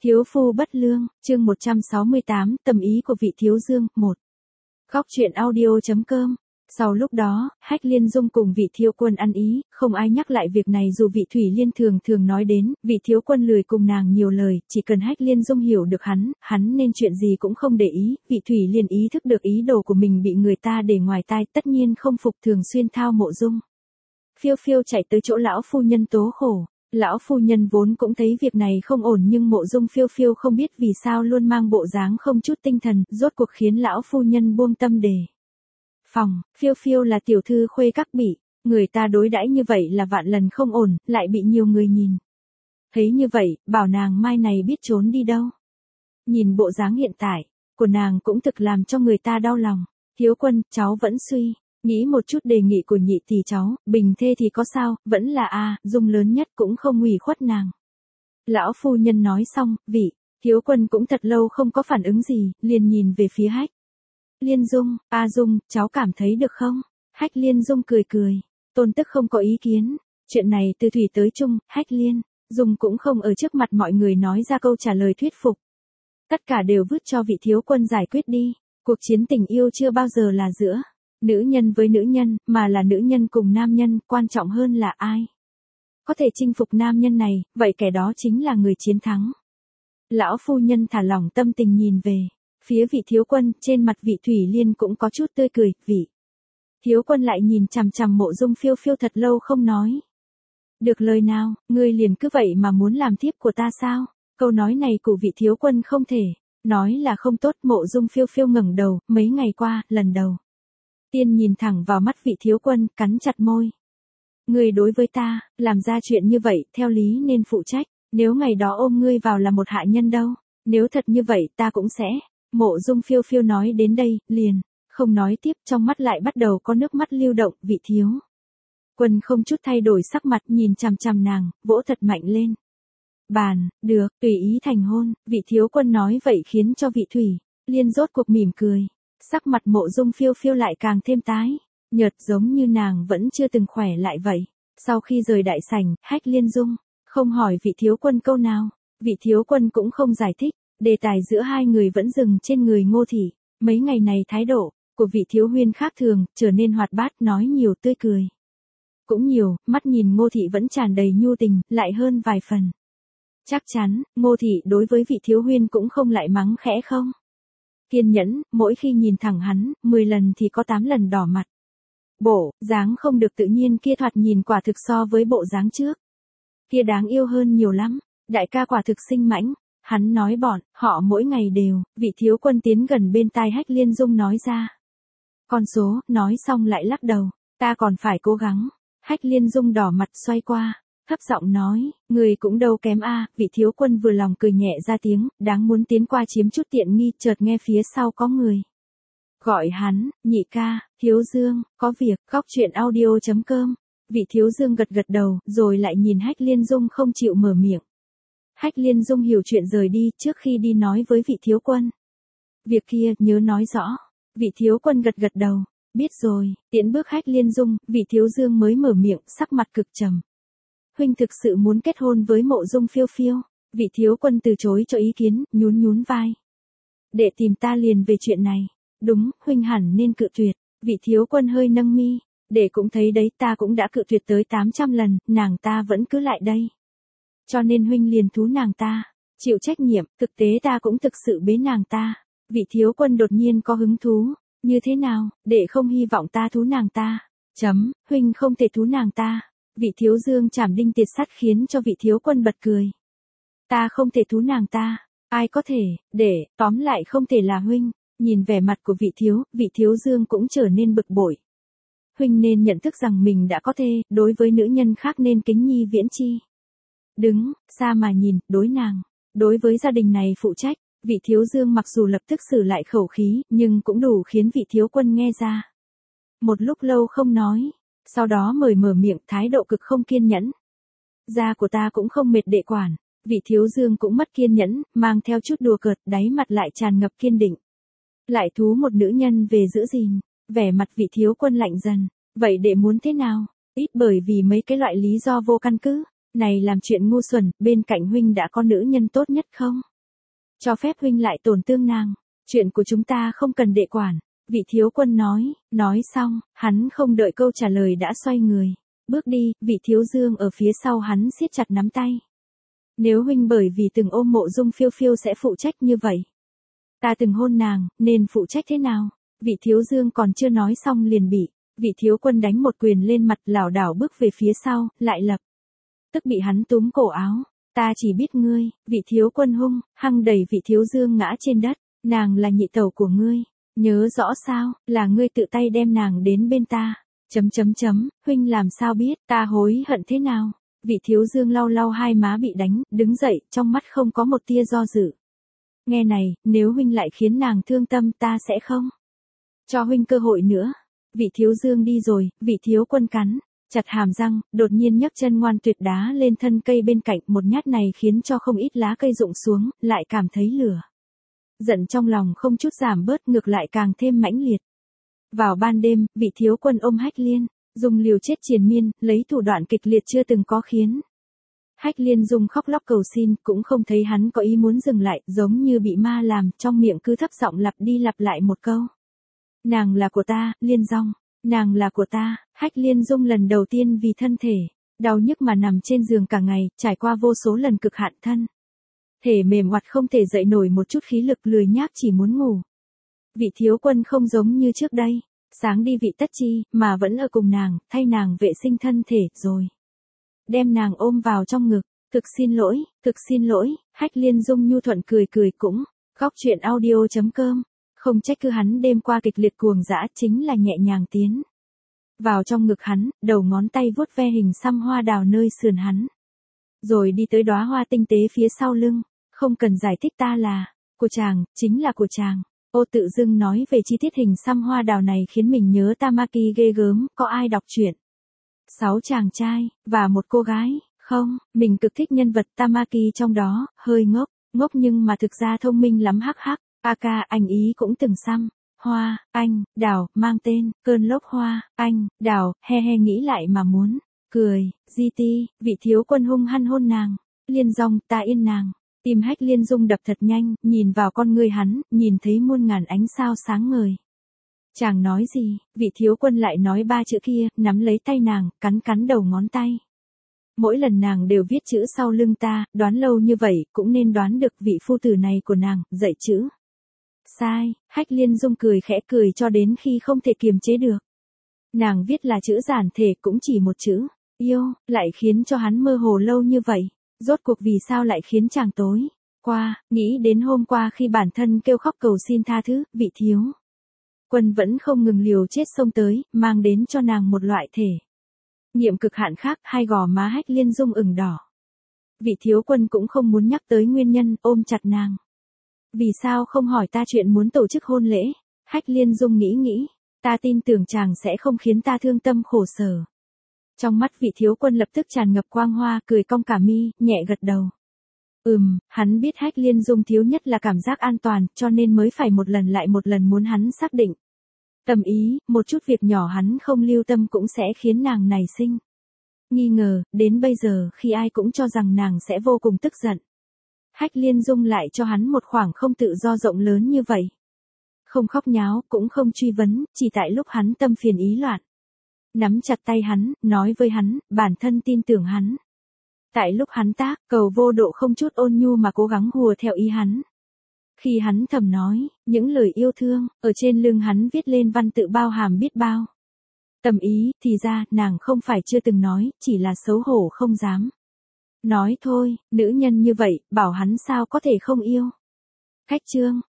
Thiếu phu bất lương, chương 168, tâm ý của vị thiếu dương, 1. Góc truyện audio.com. Sau lúc đó, Hách Liên Dung cùng vị thiếu quân ăn ý, không ai nhắc lại việc này dù vị Thủy Liên thường nói đến, vị thiếu quân lười cùng nàng nhiều lời, chỉ cần Hách Liên Dung hiểu được hắn nên chuyện gì cũng không để ý, vị Thủy Liên ý thức được ý đồ của mình bị người ta để ngoài tai, tất nhiên không phục thường xuyên thao Mộ Dung. Phiêu phiêu chạy tới chỗ lão phu nhân tố khổ. Lão phu nhân vốn cũng thấy việc này không ổn nhưng Mộ Dung phiêu phiêu không biết vì sao luôn mang bộ dáng không chút tinh thần, rốt cuộc khiến lão phu nhân buông tâm đề phòng. Phiêu phiêu là tiểu thư khuê các bị, người ta đối đãi như vậy là vạn lần không ổn, lại bị nhiều người nhìn. Thấy như vậy, bảo nàng mai này biết trốn đi đâu. Nhìn bộ dáng hiện tại của nàng cũng thực làm cho người ta đau lòng. Thiếu quân, cháu vẫn suy nghĩ một chút đề nghị của nhị tỷ cháu, bình thê thì có sao, vẫn là Dung lớn nhất cũng không ủy khuất nàng. Lão phu nhân nói xong, vị thiếu quân cũng thật lâu không có phản ứng gì, liền nhìn về phía Hách Liên Dung. Dung, cháu cảm thấy được không? Hách Liên Dung cười, tôn tức không có ý kiến, chuyện này từ thủy tới trung, Hách Liên Dung cũng không ở trước mặt mọi người nói ra câu trả lời thuyết phục. Tất cả đều vứt cho vị thiếu quân giải quyết đi, cuộc chiến tình yêu chưa bao giờ là giữa nữ nhân với nữ nhân, mà là nữ nhân cùng nam nhân, quan trọng hơn là ai có thể chinh phục nam nhân này, vậy kẻ đó chính là người chiến thắng. Lão phu nhân thả lỏng tâm tình nhìn về phía vị thiếu quân, trên mặt vị Thủy Liên cũng có chút tươi cười, vị thiếu quân lại nhìn chằm chằm Mộ Dung phiêu phiêu thật lâu không nói được lời nào, ngươi liền cứ vậy mà muốn làm thiếp của ta sao? Câu nói này của vị thiếu quân không thể nói là không tốt. Mộ Dung phiêu phiêu ngẩng đầu, mấy ngày qua, lần đầu tiên nhìn thẳng vào mắt vị thiếu quân, cắn chặt môi. Ngươi đối với ta, làm ra chuyện như vậy, theo lý nên phụ trách, nếu ngày đó ôm ngươi vào là một hạ nhân đâu, nếu thật như vậy ta cũng sẽ. Mộ Dung phiêu phiêu nói đến đây, liền không nói tiếp, trong mắt lại bắt đầu có nước mắt lưu động. Vị thiếu quân không chút thay đổi sắc mặt, nhìn chằm chằm nàng, vỗ thật mạnh lên bàn. Được, tùy ý thành hôn. Vị thiếu quân nói vậy khiến cho vị Thủy Liên rốt cuộc mỉm cười. Sắc mặt Mộ Dung phiêu phiêu lại càng thêm tái nhợt, giống như nàng vẫn chưa từng khỏe lại vậy. Sau khi rời đại sảnh, Hách Liên Dung không hỏi vị thiếu quân câu nào, vị thiếu quân cũng không giải thích, đề tài giữa hai người vẫn dừng trên người Ngô thị. Mấy ngày này thái độ của vị thiếu huyên khác thường, trở nên hoạt bát, nói nhiều, tươi cười cũng nhiều, mắt nhìn Ngô thị vẫn tràn đầy nhu tình, lại hơn vài phần chắc chắn. Ngô thị đối với vị thiếu huyên cũng không lại mắng khẽ không kiên nhẫn, mỗi khi nhìn thẳng hắn, 10 lần thì có 8 lần đỏ mặt. Bộ dáng không được tự nhiên kia thoạt nhìn quả thực so với bộ dáng trước kia đáng yêu hơn nhiều lắm. Đại ca quả thực sinh mãnh. Hắn nói bọn họ mỗi ngày đều. Vị thiếu quân tiến gần bên tai Hách Liên Dung nói ra con số, nói xong lại lắc đầu. Ta còn phải cố gắng. Hách Liên Dung đỏ mặt xoay qua, thấp giọng nói, người cũng đâu kém Vị thiếu quân vừa lòng cười nhẹ ra tiếng, đáng muốn tiến qua chiếm chút tiện nghi, chợt nghe phía sau có người gọi hắn, nhị ca, Thiếu Dương, có việc. Góc truyện audio.com. Vị Thiếu Dương gật đầu, rồi lại nhìn Hách Liên Dung không chịu mở miệng. Hách Liên Dung hiểu chuyện rời đi, trước khi đi nói với vị thiếu quân. Việc kia, nhớ nói rõ. Vị thiếu quân gật đầu, biết rồi. Tiễn bước Hách Liên Dung, vị Thiếu Dương mới mở miệng, sắc mặt cực trầm. Huynh thực sự muốn kết hôn với Mộ Dung phiêu phiêu? Vị thiếu quân từ chối cho ý kiến, nhún vai. Để tìm ta liền về chuyện này. Đúng, huynh hẳn nên cự tuyệt. Vị thiếu quân hơi nâng mi. Để cũng thấy đấy, ta cũng đã cự tuyệt tới 800 lần, nàng ta vẫn cứ lại đây. Cho nên huynh liền thú nàng ta, chịu trách nhiệm, thực tế ta cũng thực sự bế nàng ta. Vị thiếu quân đột nhiên có hứng thú. Như thế nào, để không hy vọng ta thú nàng ta? Huynh không thể thú nàng ta. Vị thiếu dương chảm đinh tiệt sắt khiến cho vị thiếu quân bật cười. Ta không thể thú nàng ta, ai có thể, tóm lại không thể là huynh. Nhìn vẻ mặt của vị thiếu dương cũng trở nên bực bội. Huynh nên nhận thức rằng mình đã có thê, đối với nữ nhân khác nên kính nhi viễn chi. Đứng xa mà nhìn, đối với gia đình này phụ trách. Vị thiếu dương mặc dù lập tức xử lại khẩu khí, nhưng cũng đủ khiến vị thiếu quân nghe ra. Một lúc lâu không nói, sau đó mở miệng, thái độ cực không kiên nhẫn. Da của ta cũng không mệt đệ quản. Vị thiếu dương cũng mất kiên nhẫn, mang theo chút đùa cợt, đáy mặt lại tràn ngập kiên định. Lại thú một nữ nhân về giữ gìn, vẻ mặt vị thiếu quân lạnh dần. Vậy đệ muốn thế nào? Ít bởi vì mấy cái loại lý do vô căn cứ này làm chuyện ngu xuẩn, bên cạnh huynh đã có nữ nhân tốt nhất không? cho phép huynh lại tổn thương nàng. Chuyện của chúng ta không cần đệ quản. Vị thiếu quân nói xong, hắn không đợi câu trả lời đã xoay người. Bước đi, vị thiếu dương ở phía sau hắn siết chặt nắm tay. Nếu huynh bởi vì từng ôm Mộ Dung Phiêu Phiêu sẽ phụ trách như vậy. Ta từng hôn nàng, nên phụ trách thế nào? Vị thiếu dương còn chưa nói xong liền bị vị thiếu quân đánh một quyền lên mặt, lảo đảo bước về phía sau, lại lập tức bị hắn túm cổ áo. Ta chỉ biết ngươi. Vị thiếu quân hung hăng đẩy vị thiếu dương ngã trên đất. Nàng là nhị tẩu của ngươi. Nhớ rõ sao, là ngươi tự tay đem nàng đến bên ta. Huynh làm sao biết, ta hối hận thế nào? Vị thiếu dương lau lau hai má bị đánh, đứng dậy, trong mắt không có một tia do dự. Nghe này, nếu huynh lại khiến nàng thương tâm ta sẽ không cho huynh cơ hội nữa. Vị thiếu dương đi rồi, vị thiếu quân cắn chặt hàm răng, đột nhiên nhấc chân ngoan tuyệt đá lên thân cây bên cạnh, một nhát này khiến cho không ít lá cây rụng xuống, lại cảm thấy lửa giận trong lòng không chút giảm bớt, ngược lại càng thêm mãnh liệt. Vào ban đêm, vị thiếu quân ôm Hách Liên, dùng liều chết triền miên, lấy thủ đoạn kịch liệt chưa từng có khiến Hách Liên dùng khóc lóc cầu xin, cũng không thấy hắn có ý muốn dừng lại, giống như bị ma làm, trong miệng cứ thấp giọng lặp đi lặp lại một câu. Nàng là của ta, Liên Dung, nàng là của ta. Hách Liên Dung lần đầu tiên vì thân thể đau nhức mà nằm trên giường cả ngày, trải qua vô số lần cực hạn thân thể mềm oặt không thể dậy nổi một chút khí lực, lười nhác chỉ muốn ngủ. Vị thiếu quân không giống như trước đây, sáng đi vị tất chi, mà vẫn ở cùng nàng, thay nàng vệ sinh thân thể, rồi đem nàng ôm vào trong ngực. Thực xin lỗi, Hách Liên Dung nhu thuận cười cũng. Góc truyện audio.com. Không trách cứ hắn đêm qua kịch liệt cuồng dã, chính là nhẹ nhàng tiến vào trong ngực hắn, đầu ngón tay vuốt ve hình xăm hoa đào nơi sườn hắn. Rồi đi tới đóa hoa tinh tế phía sau lưng. Không cần giải thích, ta là của chàng, chính là của chàng. Ô tự dưng nói về chi tiết hình xăm hoa đào này khiến mình nhớ Tamaki ghê gớm. Có ai đọc truyện 6 chàng trai và một cô gái không? Mình cực thích nhân vật Tamaki trong đó, hơi ngốc nhưng mà thực ra thông minh lắm hắc hắc. Aka anh ý cũng từng xăm hoa anh đào mang tên cơn lốc hoa anh đào, he nghĩ lại mà muốn cười. GT, vị thiếu quân hung hăng hôn nàng. Liên Dung, ta yên nàng. Tim Hách Liên Dung đập thật nhanh, nhìn vào con ngươi hắn, nhìn thấy muôn ngàn ánh sao sáng ngời. Chàng nói gì? Vị thiếu quân lại nói 3 chữ kia, nắm lấy tay nàng, cắn đầu ngón tay. Mỗi lần nàng đều viết chữ sau lưng ta, đoán lâu như vậy, cũng nên đoán được vị phu tử này của nàng, dạy chữ. Sai. Hách Liên Dung khẽ cười cho đến khi không thể kiềm chế được. Nàng viết là chữ giản thể, cũng chỉ một chữ, yêu, lại khiến cho hắn mơ hồ lâu như vậy. Rốt cuộc vì sao lại khiến chàng tối qua, nghĩ đến hôm qua khi bản thân kêu khóc cầu xin tha thứ, vị thiếu quân vẫn không ngừng liều chết xông tới, mang đến cho nàng một loại thể nghiệm cực hạn khác. Hai gò má Hách Liên Dung ửng đỏ. Vị thiếu quân cũng không muốn nhắc tới nguyên nhân, ôm chặt nàng. Vì sao không hỏi ta chuyện muốn tổ chức hôn lễ? Hách Liên Dung nghĩ, ta tin tưởng chàng sẽ không khiến ta thương tâm khổ sở. Trong mắt vị thiếu quân lập tức tràn ngập quang hoa, cười cong cả mi, nhẹ gật đầu. Hắn biết Hách Liên Dung thiếu nhất là cảm giác an toàn, cho nên mới phải một lần lại một lần muốn hắn xác định tâm ý. Một chút việc nhỏ hắn không lưu tâm cũng sẽ khiến nàng nảy sinh nghi ngờ, đến bây giờ khi ai cũng cho rằng nàng sẽ vô cùng tức giận. Hách Liên Dung lại cho hắn một khoảng không tự do rộng lớn như vậy. Không khóc nháo, cũng không truy vấn, chỉ tại lúc hắn tâm phiền ý loạn. Nắm chặt tay hắn, nói với hắn, bản thân tin tưởng hắn. Tại lúc hắn tác, cầu vô độ không chút ôn nhu mà cố gắng hùa theo ý hắn. Khi hắn thầm nói, những lời yêu thương, ở trên lưng hắn viết lên văn tự bao hàm biết bao tâm ý, thì ra, nàng không phải chưa từng nói, chỉ là xấu hổ không dám nói thôi. Nữ nhân như vậy, bảo hắn sao có thể không yêu. Khách chương.